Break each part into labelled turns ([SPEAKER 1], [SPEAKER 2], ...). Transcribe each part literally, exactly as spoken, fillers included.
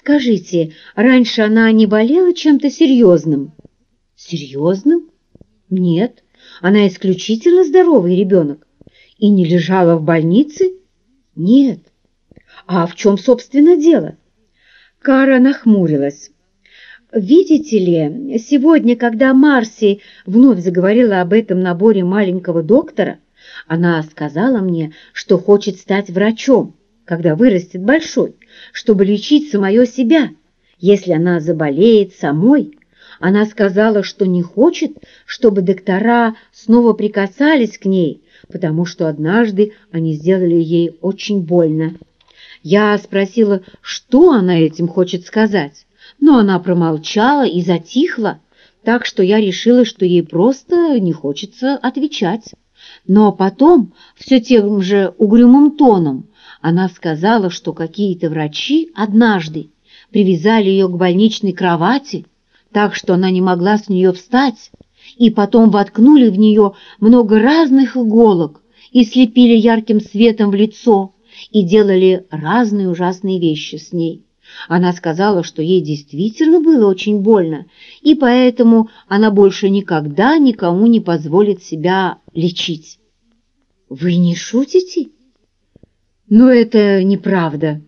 [SPEAKER 1] Скажите, раньше она не болела чем-то серьезным? Серьезным? Нет, она исключительно здоровый ребенок. И не лежала в больнице? Нет. А в чем, собственно, дело? Кара нахмурилась. Видите ли, сегодня, когда Марси вновь заговорила об этом наборе маленького доктора, она сказала мне, что хочет стать врачом, когда вырастет большой, чтобы лечить самое себя, если она заболеет самой. Она сказала, что не хочет, чтобы доктора снова прикасались к ней, потому что однажды они сделали ей очень больно. Я спросила, что она этим хочет сказать, но она промолчала и затихла, так что я решила, что ей просто не хочется отвечать. Но потом, все тем же угрюмым тоном, она сказала, что какие-то врачи однажды привязали ее к больничной кровати, так что она не могла с нее встать, и потом воткнули в нее много разных иголок и слепили ярким светом в лицо, и делали разные ужасные вещи с ней. Она сказала, что ей действительно было очень больно, и поэтому она больше никогда никому не позволит себя лечить. Вы не шутите? Но это неправда,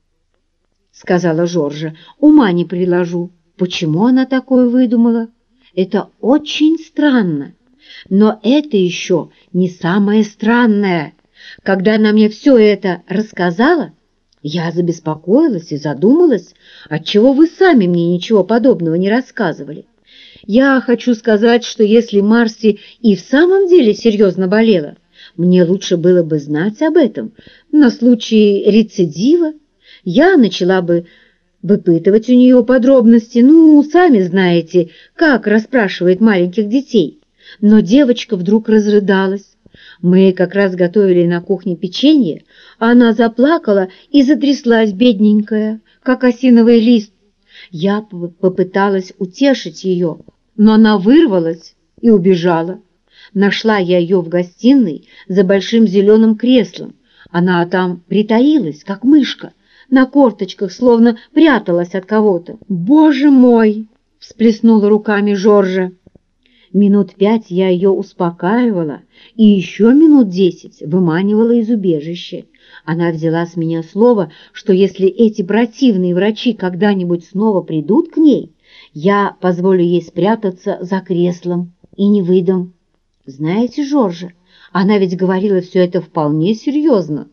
[SPEAKER 1] сказала Жоржа. Ума не приложу, почему она такое выдумала. Это очень странно. Но это еще не самое странное. Когда она мне все это рассказала, я забеспокоилась и задумалась, отчего вы сами мне ничего подобного не рассказывали. Я хочу сказать, что если Марси и в самом деле серьезно болела, мне лучше было бы знать об этом. На случай рецидива я начала бы выпытывать у нее подробности, ну, сами знаете, как расспрашивает маленьких детей. Но девочка вдруг разрыдалась. Мы как раз готовили на кухне печенье, а она заплакала и затряслась, бедненькая, как осиновый лист. Я попыталась утешить ее, но она вырвалась и убежала. Нашла я ее в гостиной за большим зеленым креслом. Она там притаилась, как мышка, на корточках, словно пряталась от кого-то. «Боже мой!» — всплеснула руками Жоржа. Минут пять я ее успокаивала и еще минут десять выманивала из убежища. Она взяла с меня слово, что если эти противные врачи когда-нибудь снова придут к ней, я позволю ей спрятаться за креслом и не выдам. Знаете, Жоржа, она ведь говорила все это вполне серьезно.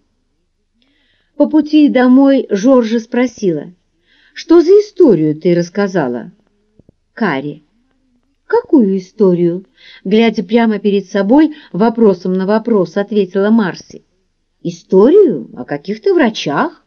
[SPEAKER 1] По пути домой Жоржа спросила, что за историю ты рассказала Каре? «Какую историю?» Глядя прямо перед собой, вопросом на вопрос ответила Марси. «Историю о каких-то врачах?»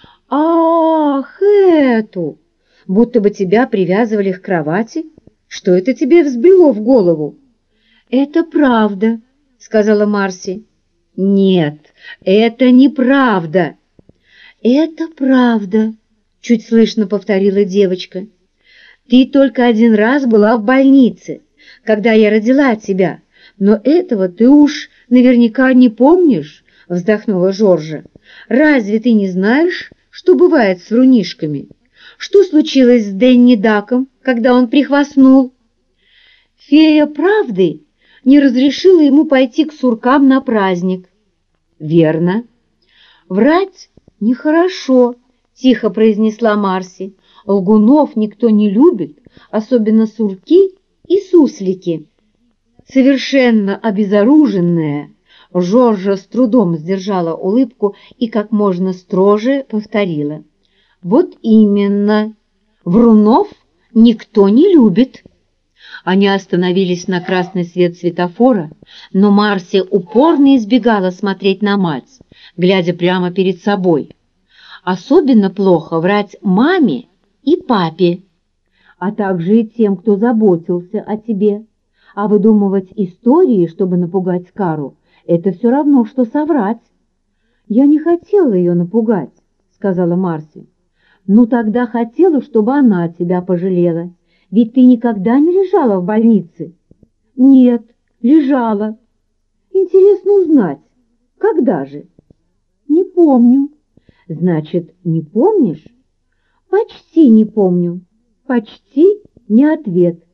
[SPEAKER 1] «Ах, эту! Будто бы тебя привязывали к кровати. Что это тебе взбрело в голову?» «Это правда», — сказала Марси. «Нет, это неправда». «Это правда», — чуть слышно повторила девочка. «Ты только один раз была в больнице, когда я родила тебя, но этого ты уж наверняка не помнишь», — вздохнула Жоржа. «Разве ты не знаешь, что бывает с врунишками? Что случилось с Дэнни Даком, когда он прихвастнул? Фея правды не разрешила ему пойти к суркам на праздник». «Верно». «Врать нехорошо», — тихо произнесла Марси. «Лгунов никто не любит, особенно сурки и суслики». Совершенно обезоруженная, Жоржа с трудом сдержала улыбку и как можно строже повторила. «Вот именно, врунов никто не любит». Они остановились на красный свет светофора, но Марси упорно избегала смотреть на мать, глядя прямо перед собой. Особенно плохо врать маме и папе, а также и тем, кто заботился о тебе. А выдумывать истории, чтобы напугать Кару, это все равно, что соврать. «Я не хотела ее напугать», — сказала Марси. «Ну тогда хотела, чтобы она тебя пожалела. Ведь ты никогда не лежала в больнице». «Нет, лежала». «Интересно узнать, когда же?» «Не помню». «Значит, не помнишь?» Почти не помню. Почти не ответ.